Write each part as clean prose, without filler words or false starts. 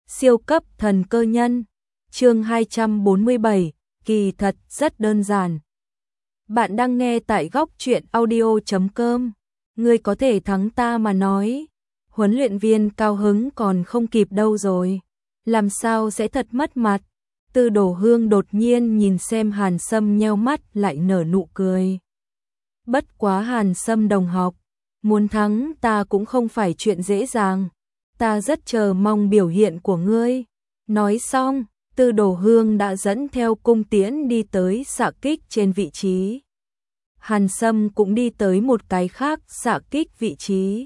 Siêu cấp thần cơ nhân. Chương 247, kỳ thật rất đơn giản. Bạn đang nghe tại góc truyện audio.com. Ngươi có thể thắng ta mà nói. Huấn luyện viên cao hứng còn không kịp đâu rồi. Làm sao sẽ thật mất mặt. Tư Đồ Hương đột nhiên nhìn xem Hàn Sâm nheo mắt lại nở nụ cười. Bất quá Hàn Sâm đồng học, muốn thắng ta cũng không phải chuyện dễ dàng. Ta rất chờ mong biểu hiện của ngươi. Nói xong, Tư Đồ Hương đã dẫn theo cung tiễn đi tới xạ kích trên vị trí. Hàn Sâm cũng đi tới một cái khác xạ kích vị trí.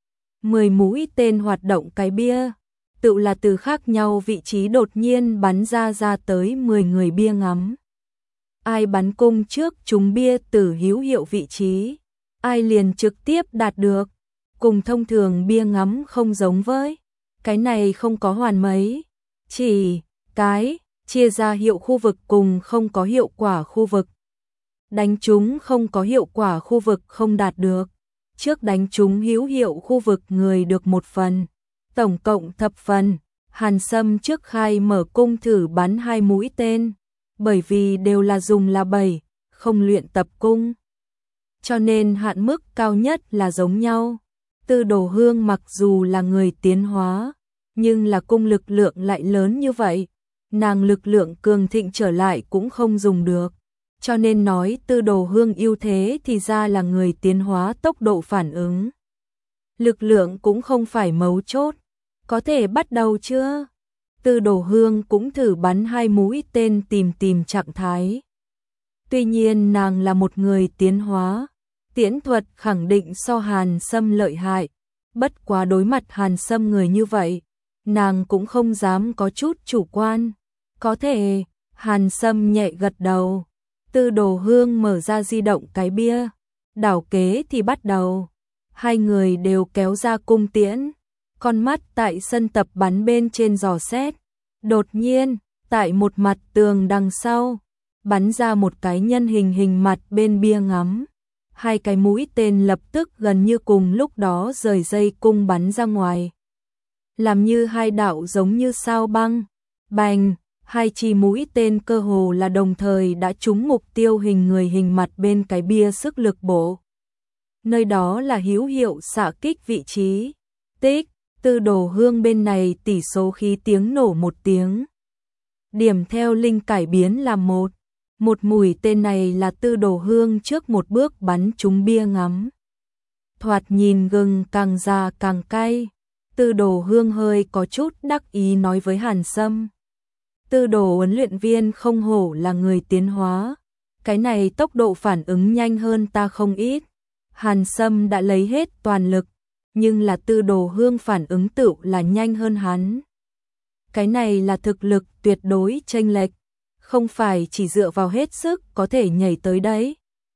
10 mũi tên hoạt động cái bia, tự là từ khác nhau vị trí đột nhiên bắn ra tới 10 người bia ngắm. Ai bắn cung trước trúng bia từ hữu hiệu vị trí, ai liền trực tiếp đạt được. Cùng thông thường bia ngắm không giống với, cái này không có hoàn mấy, chỉ cái chia ra hiệu khu vực cùng không có hiệu quả khu vực. Đánh trúng không có hiệu quả khu vực không đạt được, trước đánh trúng hữu hiệu khu vực người được 1 phần, tổng cộng thập phần. Hàn Sâm trước khai mở cung thử bắn 2 mũi tên, bởi vì đều là dùng là 7, không luyện tập cung, cho nên hạn mức cao nhất là giống nhau. Tư Đồ Hương mặc dù là người tiến hóa, nhưng là cung lực lượng lại lớn như vậy, nàng lực lượng cường thịnh trở lại cũng không dùng được. Cho nên nói Tư Đồ Hương ưu thế thì ra là người tiến hóa tốc độ phản ứng. Lực lượng cũng không phải mấu chốt. Có thể bắt đầu chưa? Tư Đồ Hương cũng thử bắn 2 mũi tên tìm trạng thái. Tuy nhiên nàng là một người tiến hóa, tiễn thuật khẳng định so Hàn Sâm lợi hại. Bất quá đối mặt Hàn Sâm người như vậy, nàng cũng không dám có chút chủ quan. Có thể, Hàn Sâm nhẹ gật đầu. Tư Đồ Hương mở ra di động cái bia, đảo kế thì bắt đầu. Hai người đều kéo ra cung tiễn, con mắt tại sân tập bắn bên trên dò xét. Đột nhiên, tại một mặt tường đằng sau, bắn ra một cái nhân hình mặt bên bia ngắm. 2 cái mũi tên lập tức gần như cùng lúc đó rời dây cung bắn ra ngoài. Làm như 2 đạo giống như sao băng. Bành, 2 chi mũi tên cơ hồ là đồng thời đã trúng mục tiêu hình người hình mặt bên cái bia sức lực bổ. Nơi đó là hữu hiệu xạ kích vị trí. Tích, Tư Đồ Hương bên này tỷ số khí tiếng nổ 1 tiếng. Điểm theo linh cải biến là 1. Một mũi tên này là Tư Đồ Hương trước một bước bắn trúng bia ngắm. Thoạt nhìn gừng càng già càng cay. Tư Đồ Hương hơi có chút đắc ý nói với Hàn Sâm. Tư Đồ huấn luyện viên không hổ là người tiến hóa. Cái này tốc độ phản ứng nhanh hơn ta không ít. Hàn Sâm đã lấy hết toàn lực, nhưng là Tư Đồ Hương phản ứng tựu là nhanh hơn hắn. Cái này là thực lực tuyệt đối chênh lệch, không phải chỉ dựa vào hết sức có thể nhảy tới đấy.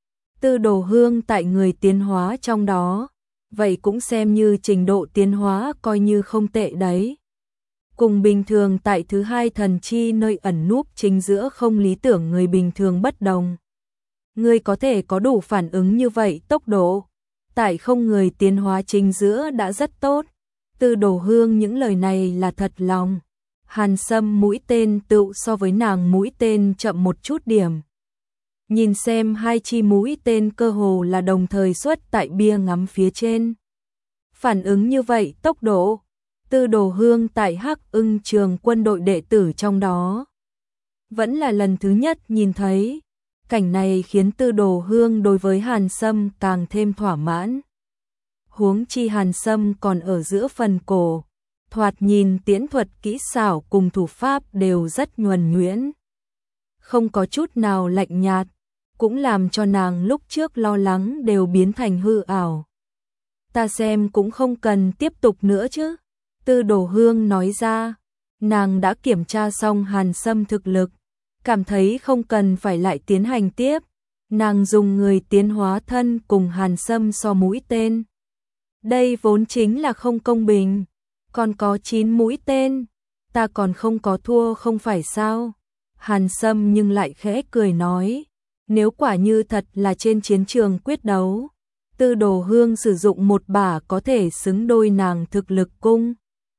Tư Đồ Hương tại người tiến hóa trong đó, vậy cũng xem như trình độ tiến hóa coi như không tệ đấy. Cùng bình thường tại thứ 2 thần chi nơi ẩn núp chính giữa không lý tưởng người bình thường bất đồng. Người có thể có đủ phản ứng như vậy tốc độ, tại không người tiến hóa chính giữa đã rất tốt. Tư Đồ Hương những lời này là thật lòng. Hàn Sâm mũi tên tựu so với nàng mũi tên chậm một chút điểm. Nhìn xem 2 chi mũi tên cơ hồ là đồng thời xuất tại bia ngắm phía trên. Phản ứng như vậy tốc độ, Tư Đồ Hương tại Hắc Ưng trường quân đội đệ tử trong đó vẫn là lần thứ nhất nhìn thấy. Cảnh này khiến Tư Đồ Hương đối với Hàn Sâm càng thêm thỏa mãn. Huống chi Hàn Sâm còn ở giữa phần cổ, thoạt nhìn tiễn thuật kỹ xảo cùng thủ pháp đều rất nhuần nhuyễn, không có chút nào lạnh nhạt, cũng làm cho nàng lúc trước lo lắng đều biến thành hư ảo. Ta xem cũng không cần tiếp tục nữa chứ. Tư Đồ Hương nói ra, nàng đã kiểm tra xong Hàn Sâm thực lực, cảm thấy không cần phải lại tiến hành tiếp. Nàng dùng người tiến hóa thân cùng Hàn Sâm so mũi tên. Đây vốn chính là không công bình. Còn có 9 mũi tên, ta còn không có thua không phải sao? Hàn Sâm nhưng lại khẽ cười nói, nếu quả như thật là trên chiến trường quyết đấu, Tư Đồ Hương sử dụng một bả có thể xứng đôi nàng thực lực cung.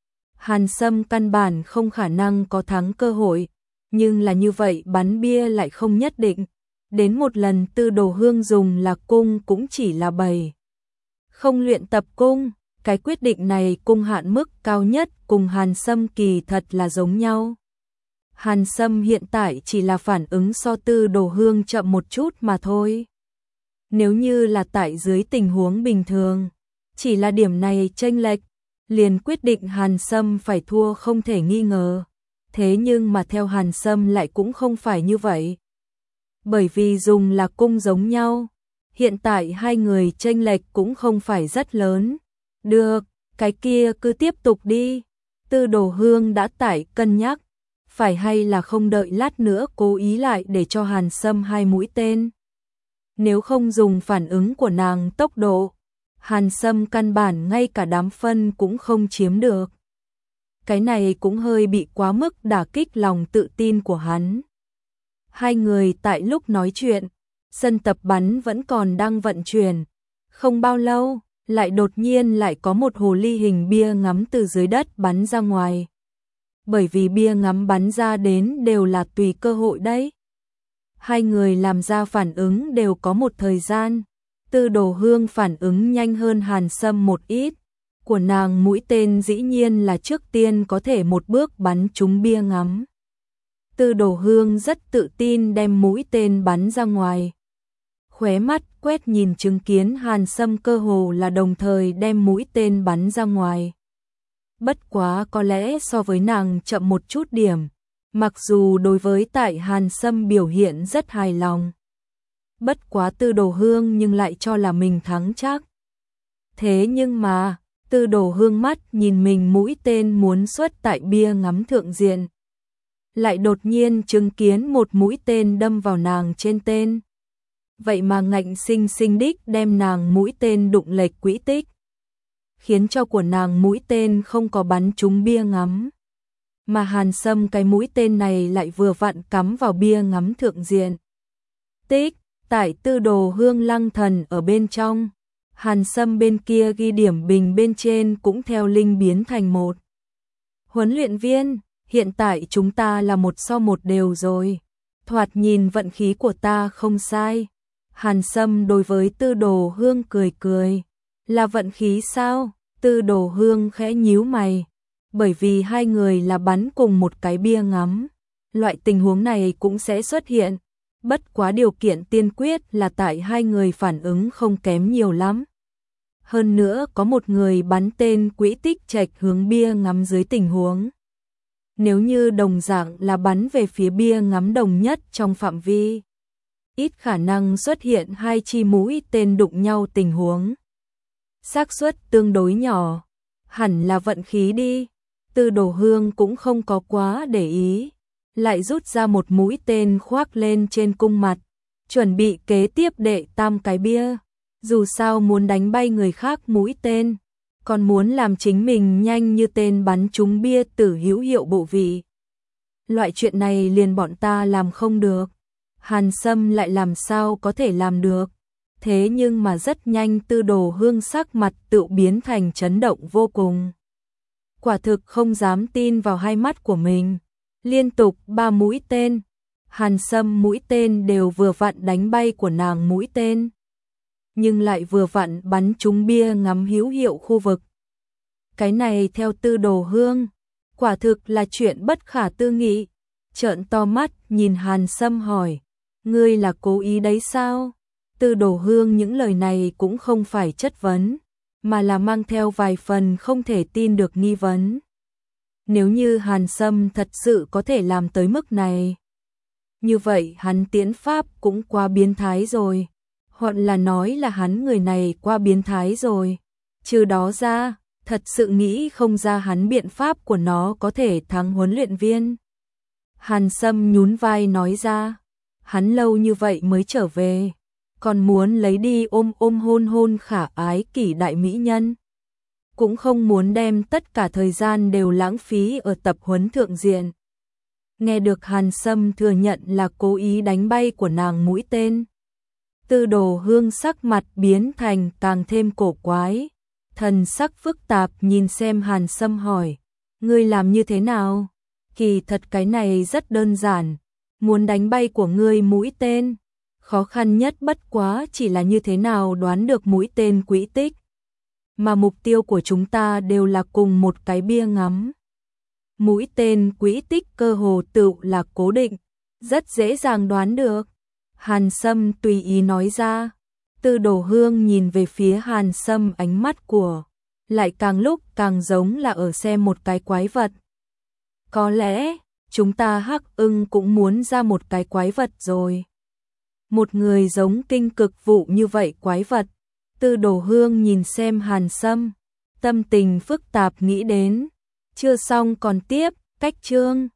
Hàn Sâm căn bản không khả năng có thắng cơ hội, nhưng là như vậy bắn bia lại không nhất định. Đến một lần Tư Đồ Hương dùng là cung cũng chỉ là bày. Không luyện tập cung, cái quyết định này cung hạn mức cao nhất cùng Hàn Sâm kỳ thật là giống nhau. Hàn Sâm hiện tại chỉ là phản ứng so Tư Đồ Hương chậm một chút mà thôi. Nếu như là tại dưới tình huống bình thường, chỉ là điểm này chênh lệch, liền quyết định Hàn Sâm phải thua không thể nghi ngờ. Thế nhưng mà theo Hàn Sâm lại cũng không phải như vậy. Bởi vì dùng là cung giống nhau, hiện tại hai người chênh lệch cũng không phải rất lớn. Được, cái kia cứ tiếp tục đi. Tư Đồ Hương đã tại cân nhắc, phải hay là không đợi lát nữa cố ý lại để cho Hàn Sâm hai mũi tên. Nếu không dùng phản ứng của nàng tốc độ, Hàn Sâm căn bản ngay cả đám phân cũng không chiếm được. Cái này cũng hơi bị quá mức đả kích lòng tự tin của hắn. Hai người tại lúc nói chuyện, sân tập bắn vẫn còn đang vận chuyển. Không bao lâu, lại đột nhiên lại có một hồ ly hình bia ngắm từ dưới đất bắn ra ngoài. Bởi vì bia ngắm bắn ra đến đều là tùy cơ hội đấy. Hai người làm ra phản ứng đều có một thời gian. Tư Đồ Hương phản ứng nhanh hơn Hàn Sâm một ít. Của nàng mũi tên dĩ nhiên là trước tiên có thể một bước bắn trúng bia ngắm. Tư Đồ Hương rất tự tin đem mũi tên bắn ra ngoài. Khóe mắt quét nhìn chứng kiến Hàn Sâm cơ hồ là đồng thời đem mũi tên bắn ra ngoài. Bất quá có lẽ so với nàng chậm một chút điểm, mặc dù đối với tại Hàn Sâm biểu hiện rất hài lòng. Bất quá Tư Đồ Hương nhưng lại cho là mình thắng chắc. Thế nhưng mà, Tư Đồ Hương mắt nhìn mình mũi tên muốn xuất tại bia ngắm thượng diện. Lại đột nhiên chứng kiến một mũi tên đâm vào nàng trên tên. Vậy mà ngạnh sinh sinh đích đem nàng mũi tên đụng lệch quỹ tích. Khiến cho của nàng mũi tên không có bắn trúng bia ngắm. Mà Hàn Sâm cái mũi tên này lại vừa vặn cắm vào bia ngắm thượng diện. Tích, tại Tư Đồ Hương lăng thần ở bên trong. Hàn Sâm bên kia ghi điểm bình bên trên cũng theo linh biến thành một. Huấn luyện viên, hiện tại chúng ta là 1-1 đều rồi. Thoạt nhìn vận khí của ta không sai. Hàn Sâm đối với Tư Đồ Hương cười cười. Là vận khí sao? Tư Đồ Hương khẽ nhíu mày. Bởi vì hai người là bắn cùng một cái bia ngắm. Loại tình huống này cũng sẽ xuất hiện. Bất quá điều kiện tiên quyết là tại hai người phản ứng không kém nhiều lắm. Hơn nữa có một người bắn tên quỹ tích chệch hướng bia ngắm dưới tình huống. Nếu như đồng dạng là bắn về phía bia ngắm đồng nhất trong phạm vi, ít khả năng xuất hiện hai chi mũi tên đụng nhau tình huống. Xác suất tương đối nhỏ, hẳn là vận khí đi. Tư Đồ Hương cũng không có quá để ý, lại rút ra một mũi tên khoác lên trên cung mặt, chuẩn bị kế tiếp đệ tam cái bia. Dù sao muốn đánh bay người khác mũi tên, còn muốn làm chính mình nhanh như tên bắn trúng bia tử hữu hiệu bộ vị. Loại chuyện này liền bọn ta làm không được. Hàn Sâm lại làm sao có thể làm được. Thế nhưng mà rất nhanh Tư Đồ Hương sắc mặt tự biến thành chấn động vô cùng. Quả thực không dám tin vào hai mắt của mình. Liên tục 3 mũi tên. Hàn Sâm mũi tên đều vừa vặn đánh bay của nàng mũi tên. Nhưng lại vừa vặn bắn trúng bia ngắm hữu hiệu khu vực. Cái này theo Tư Đồ Hương, quả thực là chuyện bất khả tư nghị. Trợn to mắt nhìn Hàn Sâm hỏi, ngươi là cố ý đấy sao? Tư Đồ Hương những lời này cũng không phải chất vấn, mà là mang theo vài phần không thể tin được nghi vấn. Nếu như Hàn Sâm thật sự có thể làm tới mức này, như vậy hắn tiến pháp cũng quá biến thái rồi. Hoặc là nói là hắn người này quá biến thái rồi. Trừ đó ra, thật sự nghĩ không ra hắn biện pháp của nó có thể thắng huấn luyện viên. Hàn Sâm nhún vai nói ra, hắn lâu như vậy mới trở về, còn muốn lấy đi ôm hôn hôn khả ái kỷ đại mỹ nhân. Cũng không muốn đem tất cả thời gian đều lãng phí ở tập huấn thượng diện. Nghe được Hàn Sâm thừa nhận là cố ý đánh bay của nàng mũi tên. Tư Đồ Hương sắc mặt biến thành càng thêm cổ quái. Thần sắc phức tạp nhìn xem Hàn Sâm hỏi, Ngươi làm như thế nào? Kỳ thật cái này rất đơn giản, muốn đánh bay của ngươi mũi tên, khó khăn nhất bất quá chỉ là như thế nào đoán được mũi tên quỹ tích. Mà mục tiêu của chúng ta đều là cùng một cái bia ngắm. Mũi tên quỹ tích cơ hồ tự là cố định, rất dễ dàng đoán được. Hàn Sâm tùy ý nói ra. Tư Đồ Hương nhìn về phía Hàn Sâm, ánh mắt của lại càng lúc càng giống là ở xem một cái quái vật. Có lẽ chúng ta Hắc Ưng cũng muốn ra một cái quái vật rồi. Một người giống kinh cực vụ như vậy quái vật. Tư Đồ Hương nhìn xem Hàn Sâm, tâm tình phức tạp nghĩ đến. Chưa xong còn tiếp, cách chương